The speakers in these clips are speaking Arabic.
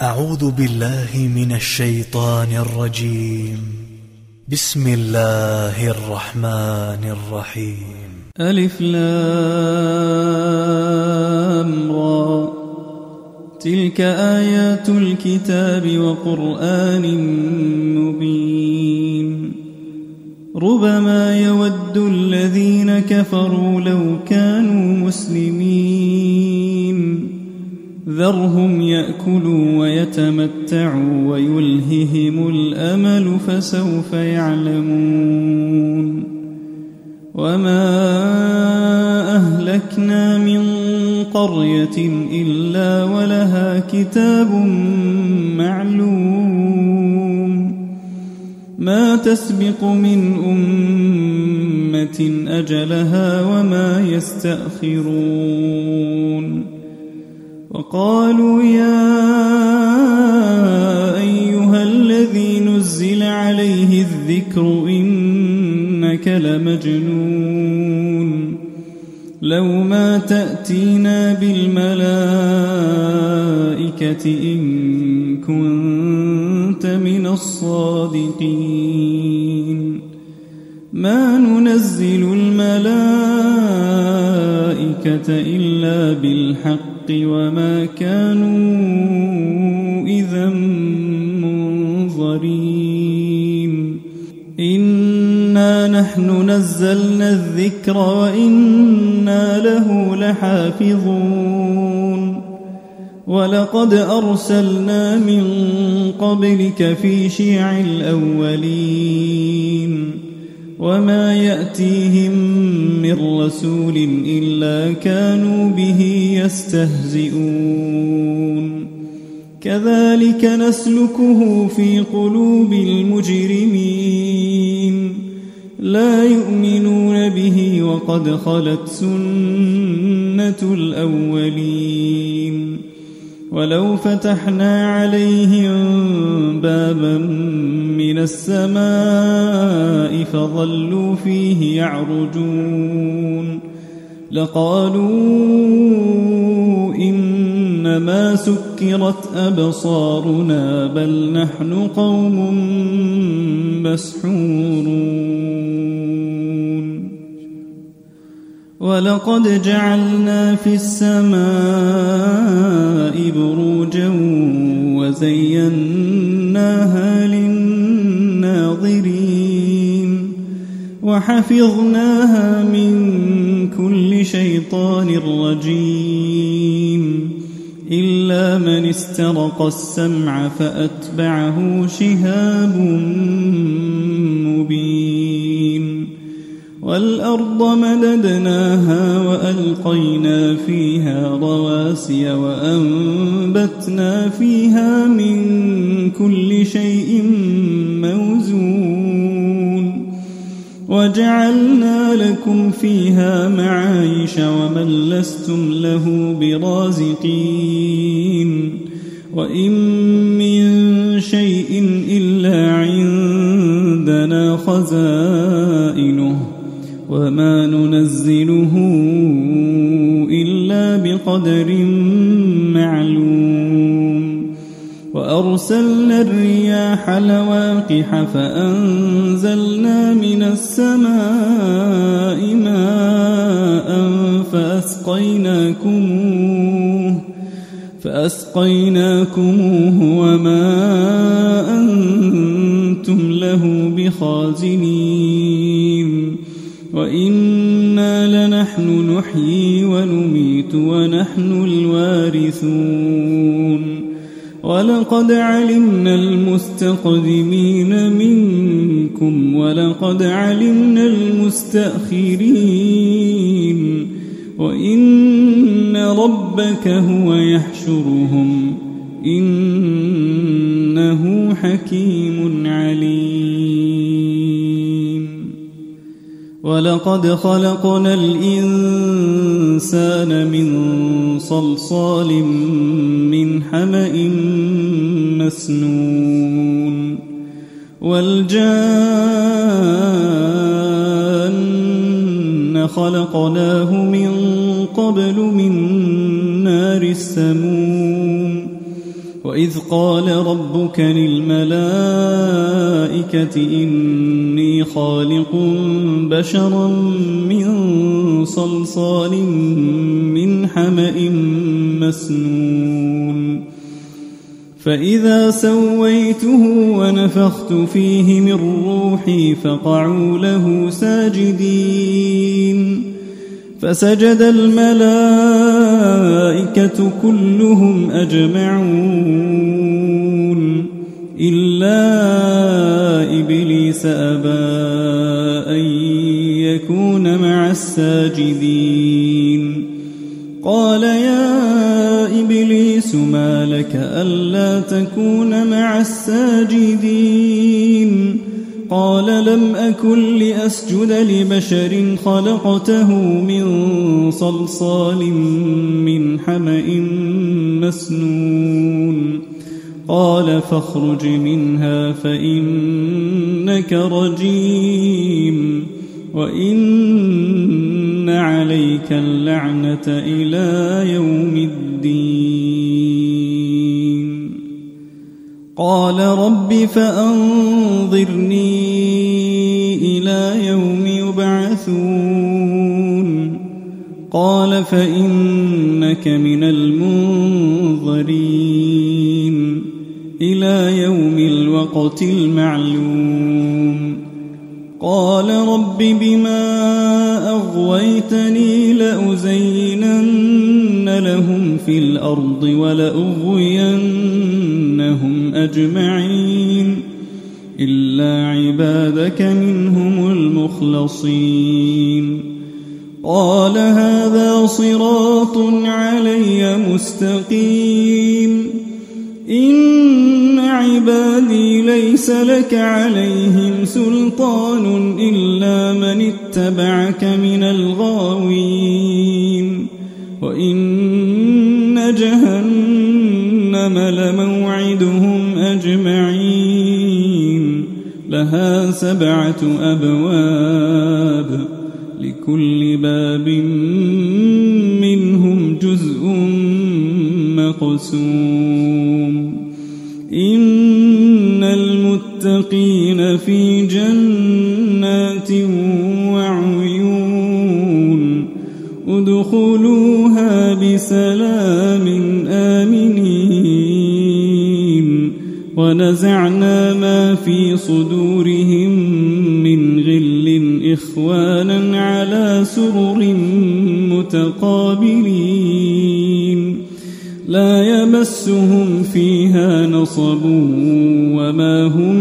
أعوذ بالله من الشيطان الرجيم. بسم الله الرحمن الرحيم. ألف لام را، تلك آيات الكتاب وقرآن مبين. ربما يود الذين كفروا لو كانوا مسلمين، ذرهم يأكلوا ويتمتعوا ويلههم الأمل فسوف يعلمون. وما أهلكنا من قرية إلا ولها كتاب معلوم، ما تسبق من أمة أجلها وما يستأخرون. وقالوا يا أيها الذي نزل عليه الذكر إنك لمجنون، لو ما تأتينا بالملائكة إن كنت من الصادقين. ما ننزل الملائكة إلا بالحق وما كانوا إذا منظرين. إنا نحن نزلنا الذكر وإنا له لحافظون. ولقد أرسلنا من قبلك في شيع الأولين، وما يأتيهم من رسول إلا كانوا به يستهزئون. كذلك نسلكه في قلوب المجرمين، لا يؤمنون به وقد خلت سنة الأولين. ولو فتحنا عليهم بابا من السماء فظلوا فيه يعرجون لقالوا إنما سكرت أبصارنا بل نحن قوم مسحورون. ولقد جعلنا في السماء بروجا وزيناها للناظرين، وحفظناها من كل شيطان رجيم، إلا من استرق السمع فأتبعه شهاب مبين. والأرض مددناها وألقينا فيها رواسي وأنبتنا فيها من كل شيء موزون، وجعلنا لكم فيها معايش ومن لستم له برازقين. وإن من شيء إلا عندنا خزائنه وما ننزله إلا بقدر معلوم. وأرسلنا الرياح لواقح فأنزلنا من السماء ماء فأسقيناكموه وما أنتم له بخازنين. وإنا لنحن نحيي ونميت ونحن الوارثون. ولقد علمنا المستقدمين منكم ولقد علمنا المستأخرين، وإن ربك هو يحشرهم إنه حكيم عليم. ولقد خلقنا الإنسان من صلصال من حمأ مسنون، والجان خلقناه من قبل من نار السموم، وإذ قال ربك للملائكة إني خالق بشرا من صلصال من حمأ مسنون فإذا سويته ونفخت فيه من روحي فقعوا له ساجدين فسجد الملائكة كلهم أجمعون إلا إبليس أبى أن يكون مع الساجدين قال يا إبليس ما لك ألا تكون مع الساجدين قال لم أكن لأسجد لبشر خلقته من صلصال من حمأ مسنون قال فاخرج منها فإنك رجيم وإن عليك اللعنة إلى يوم الدين قال رب فأنظرني إلى يوم يبعثون قال فإنك من المنظرين إلى يوم الوقت المعلوم قال رب بما أغويتني لأزينن لهم في الأرض ولأغوينهم أجمعين إلا عبادك منهم المخلصين قال هذا صراط علي مستقيم إن عبادي ليس لك عليهم سلطان إلا من اتبعك من الغاوين وإن جهنم لموعدهم أجمعين لها 7 أبواب لكل باب منهم جزء مقسوم إن المتقين في جنات وعيون ادخلوها بسلام آمنين ونزعنا ما في صدورهم من غل إخوانا على سرر متقابلين لا يمسهم فيها نصب وما هم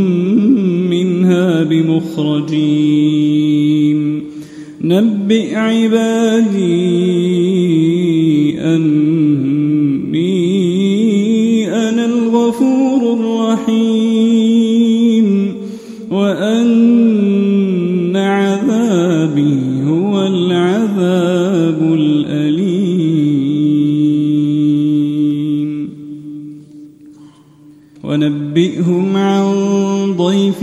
منها بمخرجين نبئ عبادي أني أنا الغفور الرحيم وأن عذابي هو العذاب الأليم ونبئهم عن ضيف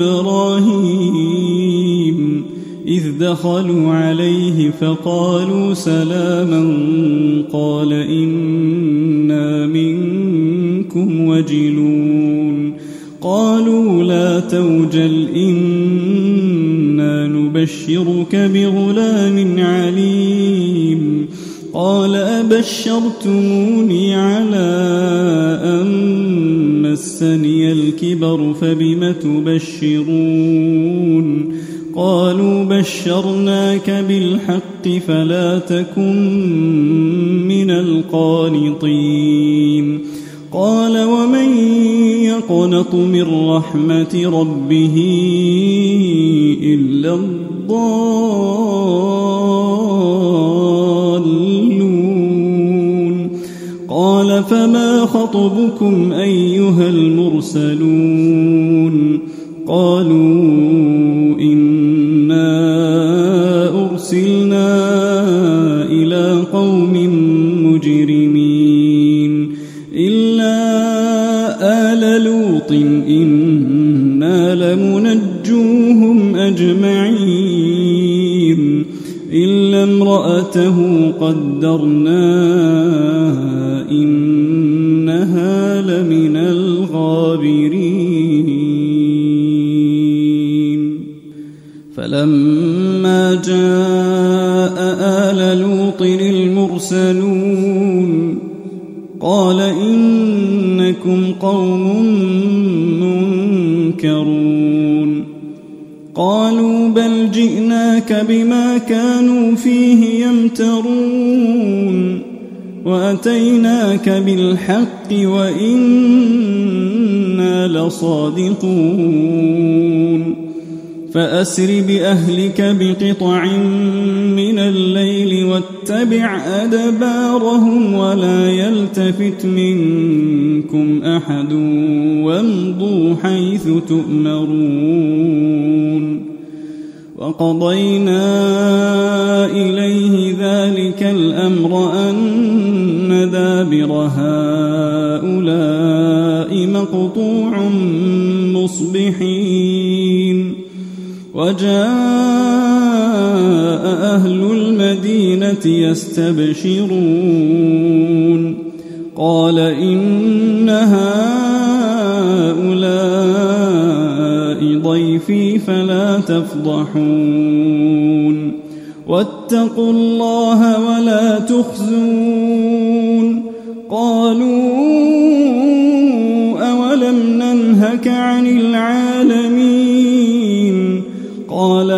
إبراهيم إذ دخلوا عليه فقالوا سلاما قال إنا منكم وجلون قالوا لا توجل إنا نبشرك بغلام عليم قال أبشرتموني على أن مسني الكبر فبم تبشرون قالوا بشرناك بالحق فلا تكن من القانطين قال ومن يقنط من رحمة ربه إلا الضالون قال فما خطبكم أيها المرسلون قالوا إنا أرسلنا إلى قوم مجرمين إلا آل لوط إنا لمنجوهم أجمعين إلا امرأته قدرنا إنها من الغابرين. فلما جاء آل لوط المرسلون قال إنكم قوم منكرون. قالوا بل جئناك بما كانوا فيه يمترون وأتيناك بالحق وإنا لصادقون. فأسر بأهلك بقطع من الليل واتبع أدبارهم ولا يلتفت منكم أحد وامضوا حيث تؤمرون. وقضينا إليه ذلك الأمر أن دابر هؤلاء مقطوع مصبحين. وجاء أهل المدينة يستبشرون قال إن هؤلاء ضيفي فلا تفضحون واتقوا الله ولا تخزون. قالوا أولم ننهك عن العالمين؟ قال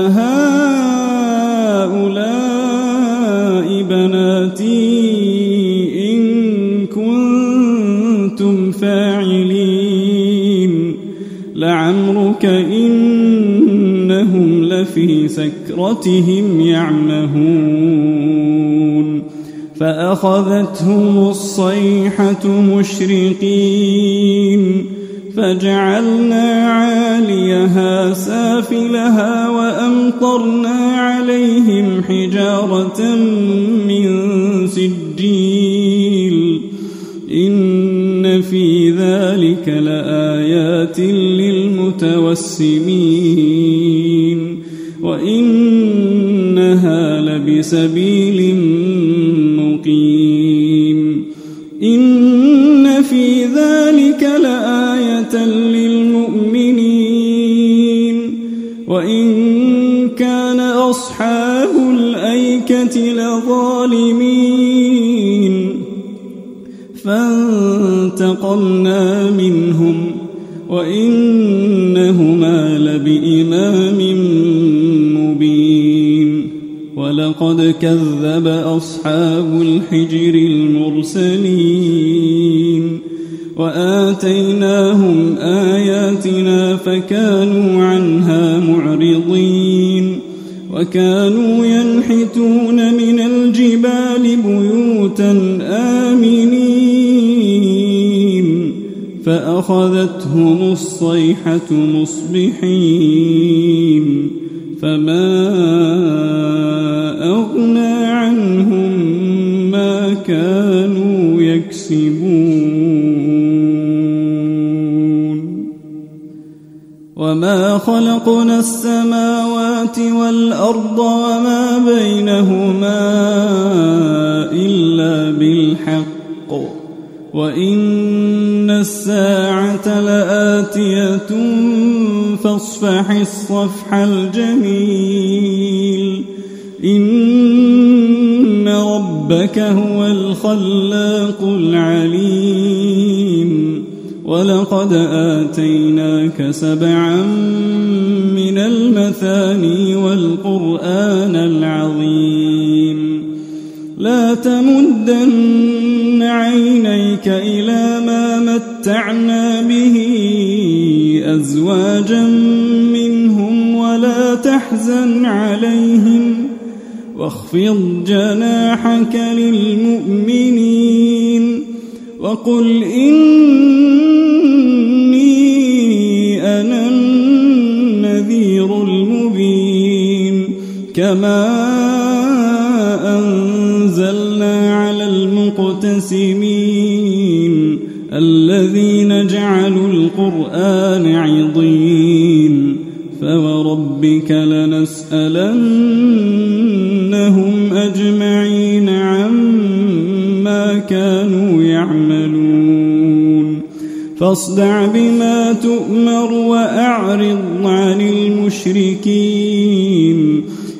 هؤلاء بناتي إن كنتم فاعلين. لعمرك إنهم لفي سكرتهم يعمهون. فأخذتهم الصيحة مشرقين فجعلنا عاليها سافلها وأمطرنا عليهم حجارة من سجيل. إن في ذلك لآيات للمتوسمين وإنها لبسبيل مقيم. إن في ذلك لآية للمؤمنين وإن كان أصحاب الأيكة لظالمين. فانتقمنا منهم وإنهما لبإمام مبين. ولقد كذب أصحاب الحجر المرسلين وآتيناهم آياتنا فكانوا عنها معرضين. وكانوا ينحتون من الجبال بيوتا آمنين فأخذتهم الصيحة مصبحين فما أغنى عنهم ما كانوا يكسبون. وما خلقنا السماوات والأرض وما بينهما إلا بالحق وإن الساعة لآتية فاصفح الصفح الجميل. إن ربك هو الخلاق العليم. ولقد آتيناك 7 من المثاني والقرآن العظيم. لا تمدن عينيك إلى ما متعنا به أزواجا منهم ولا تحزن عليهم واخفض جناحك للمؤمنين وقل إني أنا النذير المبين. كما أنزلنا على المقتسمين الذين جعلوا القرآن عضين. فوربك لنسألنهم أجمعين عما كانوا يعملون. فاصدع بما تؤمر وأعرض عن المشركين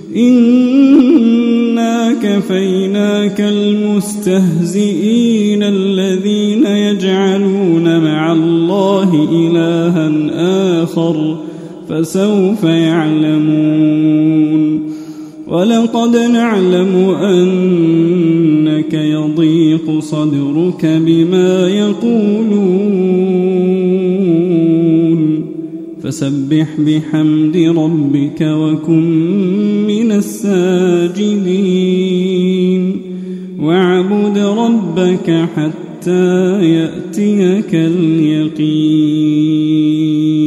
إنا كفيناك المستهزئين الذين يجعلون مع الله إلها آخر فسوف يعلمون ولقد نعلم أنك يضيق صدرك بما يقولون فسبح بحمد ربك وكن من الساجدين واعبد ربك حتى يأتيك اليقين.